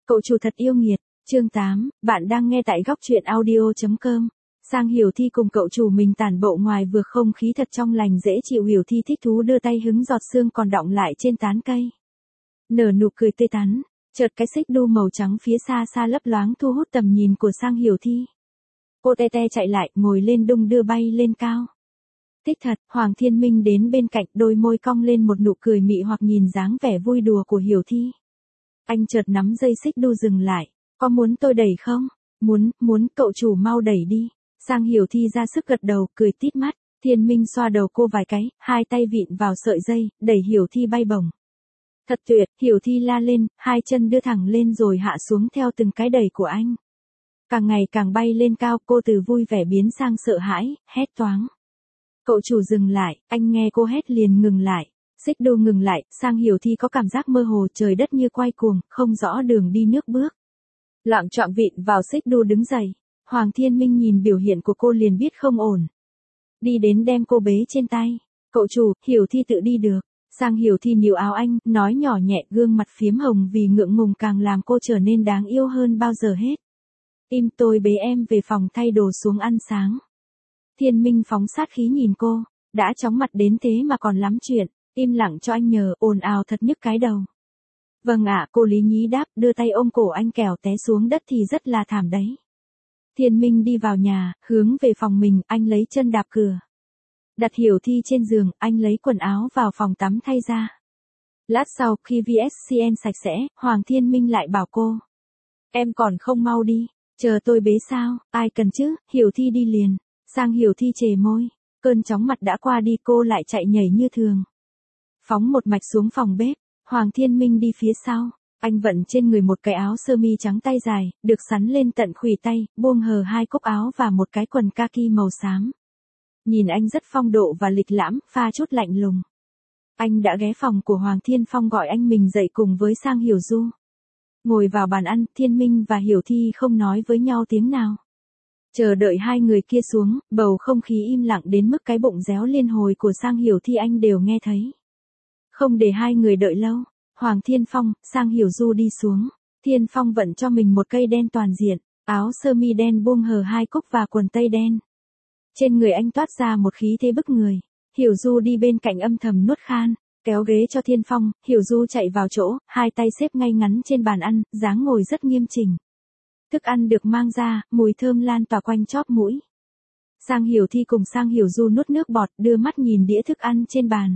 Cậu chủ thật yêu nghiệt. Chương 8, bạn đang nghe tại góc truyện audio.com. Sang Hiểu Thi cùng cậu chủ mình tản bộ ngoài vừa không khí thật trong lành dễ chịu. Hiểu Thi thích thú đưa tay hứng giọt sương còn đọng lại trên tán cây. Nở nụ cười tươi tắn, chợt cái xích đu màu trắng phía xa xa lấp loáng thu hút tầm nhìn của Sang Hiểu Thi. Cô te te chạy lại, ngồi lên đung đưa bay lên cao. Thích thật, Hoàng Thiên Minh đến bên cạnh, đôi môi cong lên một nụ cười mị hoặc nhìn dáng vẻ vui đùa của Hiểu Thi. Anh chợt nắm dây xích đu dừng lại. Có muốn tôi đẩy không? Muốn, cậu chủ mau đẩy đi. Sang Hiểu Thi ra sức gật đầu, cười tít mắt. Thiên Minh xoa đầu cô vài cái, hai tay vịn vào sợi dây, đẩy Hiểu Thi bay bổng. Thật tuyệt, Hiểu Thi la lên, hai chân đưa thẳng lên rồi hạ xuống theo từng cái đẩy của anh. Càng ngày càng bay lên cao, cô từ vui vẻ biến sang sợ hãi, hét toáng. Cậu chủ dừng lại, anh nghe cô hét liền ngừng lại. Xích đu ngừng lại, Sang Hiểu Thi có cảm giác mơ hồ, trời đất như quay cuồng, không rõ đường đi nước bước. Loạng choạng vịn vào xích đu đứng dậy. Hoàng Thiên Minh nhìn biểu hiện của cô liền biết không ổn. Đi đến đem cô bế trên tay. Cậu chủ, Hiểu Thi tự đi được. Sang Hiểu Thi níu áo anh, nói nhỏ nhẹ, gương mặt phiếm hồng vì ngượng ngùng càng làm cô trở nên đáng yêu hơn bao giờ hết. Im, tôi bế em về phòng thay đồ xuống ăn sáng. Thiên Minh phóng sát khí nhìn cô, đã chóng mặt đến thế mà còn lắm chuyện, im lặng cho anh nhờ, ồn ào thật nhức cái đầu. Vâng ạ, cô lý nhí đáp, đưa tay ôm cổ anh kẻo té xuống đất thì rất là thảm đấy. Thiên Minh đi vào nhà, hướng về phòng mình, anh lấy chân đạp cửa. Đặt Hiểu Thi trên giường, anh lấy quần áo vào phòng tắm thay ra. Lát sau, khi VSCN sạch sẽ, Hoàng Thiên Minh lại bảo cô. Em còn không mau đi, chờ tôi bế sao, ai cần chứ, Hiểu Thi đi liền. Sang Hiểu Thi chề môi, cơn chóng mặt đã qua đi, cô lại chạy nhảy như thường. Phóng một mạch xuống phòng bếp, Hoàng Thiên Minh đi phía sau, anh vận trên người một cái áo sơ mi trắng tay dài, được sắn lên tận khuỷu tay, buông hờ hai cúc áo và một cái quần kaki màu xám. Nhìn anh rất phong độ và lịch lãm, pha chút lạnh lùng. Anh đã ghé phòng của Hoàng Thiên Phong gọi anh mình dậy cùng với Sang Hiểu Du. Ngồi vào bàn ăn, Thiên Minh và Hiểu Thi không nói với nhau tiếng nào. Chờ đợi hai người kia xuống, bầu không khí im lặng đến mức cái bụng réo liên hồi của Sang Hiểu Thi anh đều nghe thấy. Không để hai người đợi lâu, Hoàng Thiên Phong, Sang Hiểu Du đi xuống. Thiên Phong vận cho mình một cây đen toàn diện, áo sơ mi đen buông hờ hai cúc và quần tây đen. Trên người anh toát ra một khí thế bức người. Hiểu Du đi bên cạnh âm thầm nuốt khan, kéo ghế cho Thiên Phong, Hiểu Du chạy vào chỗ, hai tay xếp ngay ngắn trên bàn ăn, dáng ngồi rất nghiêm chỉnh. Thức ăn được mang ra, mùi thơm lan tỏa quanh chóp mũi. Sang Hiểu Thi cùng Sang Hiểu Du nuốt nước bọt, đưa mắt nhìn đĩa thức ăn trên bàn.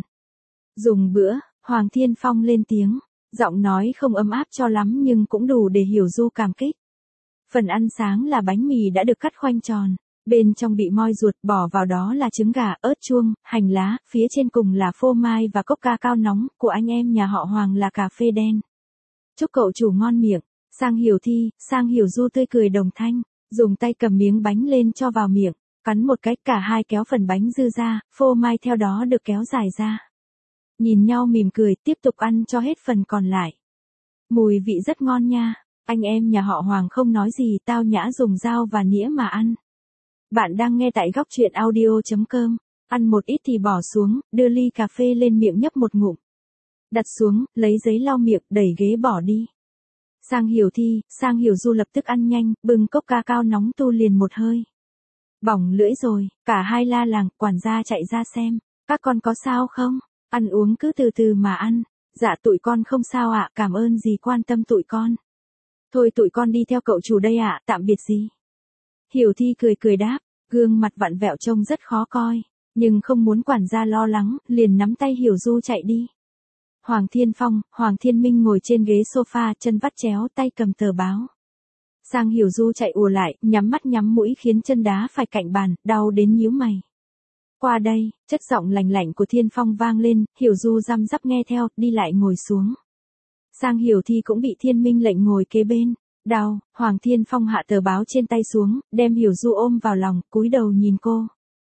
Dùng bữa, Hoàng Thiên Phong lên tiếng, giọng nói không ấm áp cho lắm nhưng cũng đủ để Hiểu Du cảm kích. Phần ăn sáng là bánh mì đã được cắt khoanh tròn, bên trong bị moi ruột, bỏ vào đó là trứng gà, ớt chuông, hành lá, phía trên cùng là phô mai và cốc ca cao nóng, của anh em nhà họ Hoàng là cà phê đen. Chúc cậu chủ ngon miệng. Sang Hiểu Thi, Sang Hiểu Du tươi cười đồng thanh, dùng tay cầm miếng bánh lên cho vào miệng, cắn một cái, cả hai kéo phần bánh dư ra, phô mai theo đó được kéo dài ra. Nhìn nhau mỉm cười, tiếp tục ăn cho hết phần còn lại. Mùi vị rất ngon nha, anh em nhà họ Hoàng không nói gì, tao nhã dùng dao và nĩa mà ăn. Bạn đang nghe tại góc truyện audio.com, ăn một ít thì bỏ xuống, đưa ly cà phê lên miệng nhấp một ngụm. Đặt xuống, lấy giấy lau miệng, đẩy ghế bỏ đi. Sang Hiểu Thi, Sang Hiểu Du lập tức ăn nhanh, bưng cốc ca cao nóng tu liền một hơi. Bỏng lưỡi rồi, cả hai la làng, quản gia chạy ra xem, các con có sao không? Ăn uống cứ từ từ mà ăn. Dạ tụi con không sao ạ, cảm ơn dì quan tâm tụi con. Thôi tụi con đi theo cậu chủ đây ạ, tạm biệt dì. Hiểu Thi cười cười đáp, gương mặt vặn vẹo trông rất khó coi, nhưng không muốn quản gia lo lắng, liền nắm tay Hiểu Du chạy đi. Hoàng Thiên Phong, Hoàng Thiên Minh ngồi trên ghế sofa, chân vắt chéo, tay cầm tờ báo. Sang Hiểu Du chạy ùa lại, nhắm mắt nhắm mũi khiến chân đá phải cạnh bàn, đau đến nhíu mày. Qua đây, chất giọng lành lạnh của Thiên Phong vang lên, Hiểu Du răm rắp nghe theo, đi lại ngồi xuống. Sang Hiểu Thi cũng bị Thiên Minh lệnh ngồi kế bên. Đau, Hoàng Thiên Phong hạ tờ báo trên tay xuống, đem Hiểu Du ôm vào lòng, cúi đầu nhìn cô.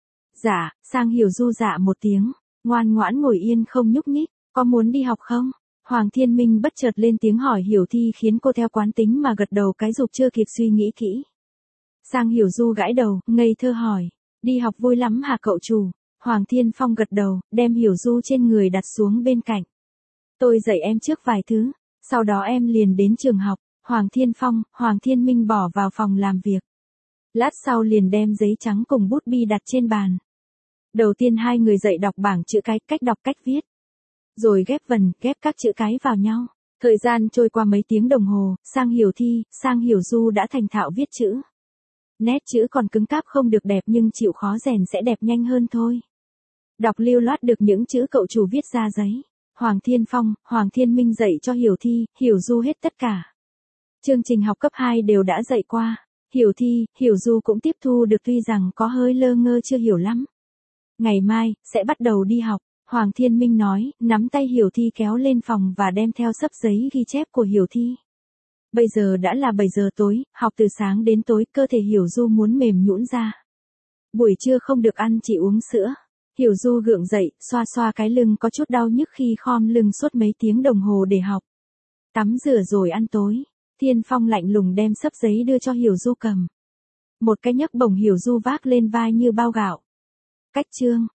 Dạ, Sang Hiểu Du dạ một tiếng, ngoan ngoãn ngồi yên không nhúc nhích. Có muốn đi học không? Hoàng Thiên Minh bất chợt lên tiếng hỏi Hiểu Thi khiến cô theo quán tính mà gật đầu cái dục chưa kịp suy nghĩ kỹ. Sang Hiểu Du gãi đầu, ngây thơ hỏi. Đi học vui lắm hả cậu chủ? Hoàng Thiên Phong gật đầu, đem Hiểu Du trên người đặt xuống bên cạnh. Tôi dạy em trước vài thứ, sau đó em liền đến trường học. Hoàng Thiên Phong, Hoàng Thiên Minh bỏ vào phòng làm việc. Lát sau liền đem giấy trắng cùng bút bi đặt trên bàn. Đầu tiên hai người dạy đọc bảng chữ cái, cách đọc cách viết. Rồi ghép vần, ghép các chữ cái vào nhau. Thời gian trôi qua mấy tiếng đồng hồ, Sang Hiểu Thi, Sang Hiểu Du đã thành thạo viết chữ. Nét chữ còn cứng cáp không được đẹp nhưng chịu khó rèn sẽ đẹp nhanh hơn thôi. Đọc lưu loát được những chữ cậu chủ viết ra giấy. Hoàng Thiên Phong, Hoàng Thiên Minh dạy cho Hiểu Thi, Hiểu Du hết tất cả. Chương trình học cấp 2 đều đã dạy qua. Hiểu Thi, Hiểu Du cũng tiếp thu được tuy rằng có hơi lơ ngơ chưa hiểu lắm. Ngày mai, sẽ bắt đầu đi học, Hoàng Thiên Minh nói, nắm tay Hiểu Thi kéo lên phòng và đem theo xấp giấy ghi chép của Hiểu Thi. Bây giờ đã là 7 giờ tối, học từ sáng đến tối, cơ thể Hiểu Du muốn mềm nhũn ra. Buổi trưa không được ăn chỉ uống sữa. Hiểu Du gượng dậy, xoa xoa cái lưng có chút đau nhức khi khom lưng suốt mấy tiếng đồng hồ để học. Tắm rửa rồi ăn tối. Thiên Phong lạnh lùng đem xấp giấy đưa cho Hiểu Du cầm. Một cái nhấc bổng Hiểu Du vác lên vai như bao gạo. Cách chương.